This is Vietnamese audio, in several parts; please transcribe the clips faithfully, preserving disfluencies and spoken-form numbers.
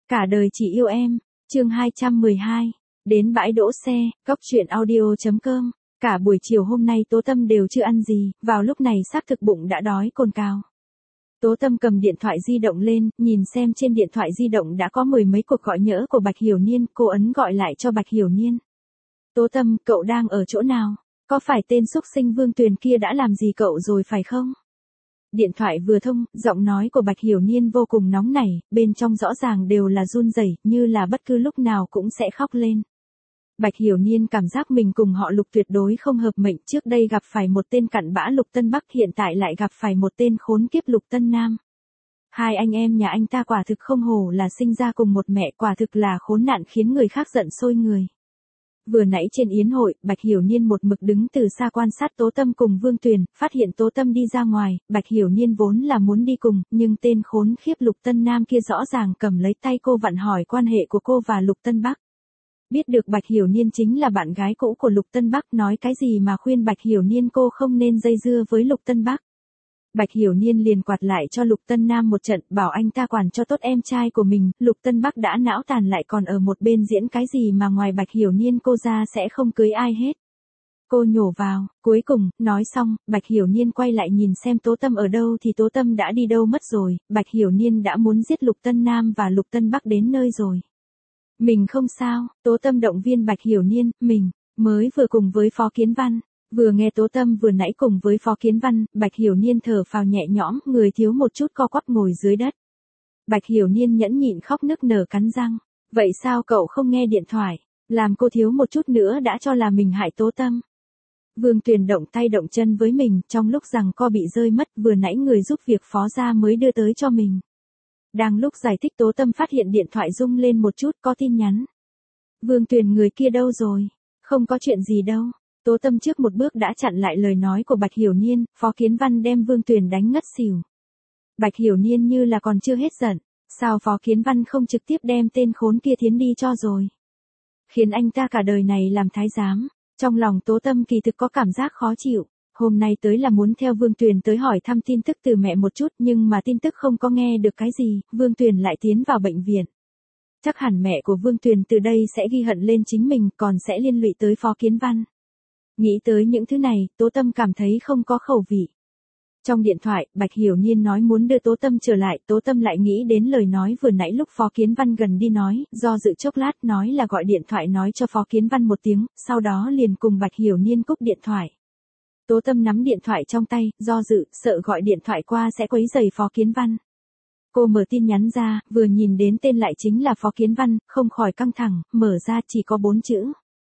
Cả đời chỉ yêu em, chương hai trăm mười hai, đến bãi đỗ xe, cóc truyện audio.com. Cả buổi chiều hôm nay Tố Tâm đều chưa ăn gì, vào lúc này xác thực bụng đã đói cồn cào. Tố Tâm cầm điện thoại di động lên, nhìn xem trên điện thoại di động đã có mười mấy cuộc gọi nhỡ của Bạch Hiểu Niên, cô ấn gọi lại cho Bạch Hiểu Niên. Tố Tâm, cậu đang ở chỗ nào? Có phải tên xúc sinh Vương Tuyền kia đã làm gì cậu rồi phải không? Điện thoại vừa thông, giọng nói của Bạch Hiểu Niên vô cùng nóng nảy, bên trong rõ ràng đều là run rẩy, như là bất cứ lúc nào cũng sẽ khóc lên. Bạch Hiểu Niên cảm giác mình cùng họ Lục tuyệt đối không hợp mệnh, trước đây gặp phải một tên cặn bã Lục Tân Bắc, hiện tại lại gặp phải một tên khốn kiếp Lục Tân Nam. Hai anh em nhà anh ta quả thực không hổ là sinh ra cùng một mẹ, quả thực là khốn nạn khiến người khác giận sôi người. Vừa nãy trên yến hội, Bạch Hiểu Niên một mực đứng từ xa quan sát Tố Tâm cùng Vương Tuyền, phát hiện Tố Tâm đi ra ngoài, Bạch Hiểu Niên vốn là muốn đi cùng, nhưng tên khốn khiếp Lục Tân Nam kia rõ ràng cầm lấy tay cô vặn hỏi quan hệ của cô và Lục Tân Bắc. Biết được Bạch Hiểu Niên chính là bạn gái cũ của Lục Tân Bắc, nói cái gì mà khuyên Bạch Hiểu Niên cô không nên dây dưa với Lục Tân Bắc. Bạch Hiểu Niên liền quạt lại cho Lục Tân Nam một trận, bảo anh ta quản cho tốt em trai của mình. Lục Tân Bắc đã não tàn lại còn ở một bên diễn cái gì mà ngoài Bạch Hiểu Niên cô ra sẽ không cưới ai hết. Cô nhổ vào, cuối cùng, nói xong, Bạch Hiểu Niên quay lại nhìn xem Tố Tâm ở đâu thì Tố Tâm đã đi đâu mất rồi, Bạch Hiểu Niên đã muốn giết Lục Tân Nam và Lục Tân Bắc đến nơi rồi. Mình không sao, Tố Tâm động viên Bạch Hiểu Niên, mình, mới vừa cùng với Phó Kiến Văn. Vừa nghe Tố Tâm vừa nãy cùng với Phó Kiến Văn, Bạch Hiểu Niên thở phào nhẹ nhõm, người thiếu một chút co quắp ngồi dưới đất. Bạch Hiểu Niên nhẫn nhịn khóc nức nở cắn răng. Vậy sao cậu không nghe điện thoại? Làm cô thiếu một chút nữa đã cho là mình hại Tố Tâm. Vương Tuyền động tay động chân với mình, trong lúc rằng co bị rơi mất, vừa nãy người giúp việc Phó ra mới đưa tới cho mình. Đang lúc giải thích Tố Tâm phát hiện điện thoại rung lên một chút, có tin nhắn. Vương Tuyền người kia đâu rồi? Không có chuyện gì đâu. Tố Tâm trước một bước đã chặn lại lời nói của Bạch Hiểu Niên, Phó Kiến Văn đem Vương Tuyền đánh ngất xỉu. Bạch Hiểu Niên như là còn chưa hết giận, sao Phó Kiến Văn không trực tiếp đem tên khốn kia thiến đi cho rồi. Khiến anh ta cả đời này làm thái giám, trong lòng Tố Tâm kỳ thực có cảm giác khó chịu, hôm nay tới là muốn theo Vương Tuyền tới hỏi thăm tin tức từ mẹ một chút nhưng mà tin tức không có nghe được cái gì, Vương Tuyền lại tiến vào bệnh viện. Chắc hẳn mẹ của Vương Tuyền từ đây sẽ ghi hận lên chính mình còn sẽ liên lụy tới Phó Kiến Văn. Nghĩ tới những thứ này, Tố Tâm cảm thấy không có khẩu vị. Trong điện thoại, Bạch Hiểu Niên nói muốn đưa Tố Tâm trở lại, Tố Tâm lại nghĩ đến lời nói vừa nãy lúc Phó Kiến Văn gần đi nói, do dự chốc lát nói là gọi điện thoại nói cho Phó Kiến Văn một tiếng, sau đó liền cùng Bạch Hiểu Niên cúp điện thoại. Tố Tâm nắm điện thoại trong tay, do dự, sợ gọi điện thoại qua sẽ quấy rầy Phó Kiến Văn. Cô mở tin nhắn ra, vừa nhìn đến tên lại chính là Phó Kiến Văn, không khỏi căng thẳng, mở ra chỉ có bốn chữ.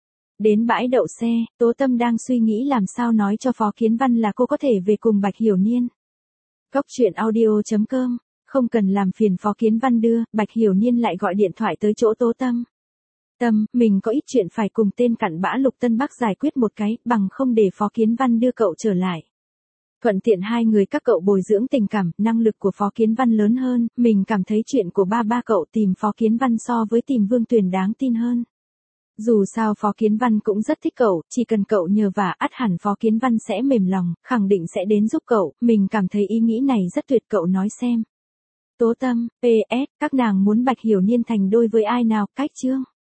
Đến bãi đậu xe, Tố Tâm đang suy nghĩ làm sao nói cho Phó Kiến Văn là cô có thể về cùng Bạch Hiểu Niên. Cóc truyện audio.com, không cần làm phiền Phó Kiến Văn đưa, Bạch Hiểu Niên lại gọi điện thoại tới chỗ Tố Tâm. Tâm, mình có ít chuyện phải cùng tên cặn bã Lục Tân Bắc giải quyết một cái, bằng không để Phó Kiến Văn đưa cậu trở lại. Thuận tiện hai người các cậu bồi dưỡng tình cảm, năng lực của Phó Kiến Văn lớn hơn, mình cảm thấy chuyện của ba ba cậu tìm Phó Kiến Văn so với tìm Vương Tuyền đáng tin hơn. Dù sao Phó Kiến Văn cũng rất thích cậu, chỉ cần cậu nhờ vả ắt hẳn Phó Kiến Văn sẽ mềm lòng, khẳng định sẽ đến giúp cậu, mình cảm thấy ý nghĩ này rất tuyệt, cậu nói xem. Tố Tâm, pê ét, các nàng muốn Bạch Hiểu Niên thành đôi với ai nào, cách chương.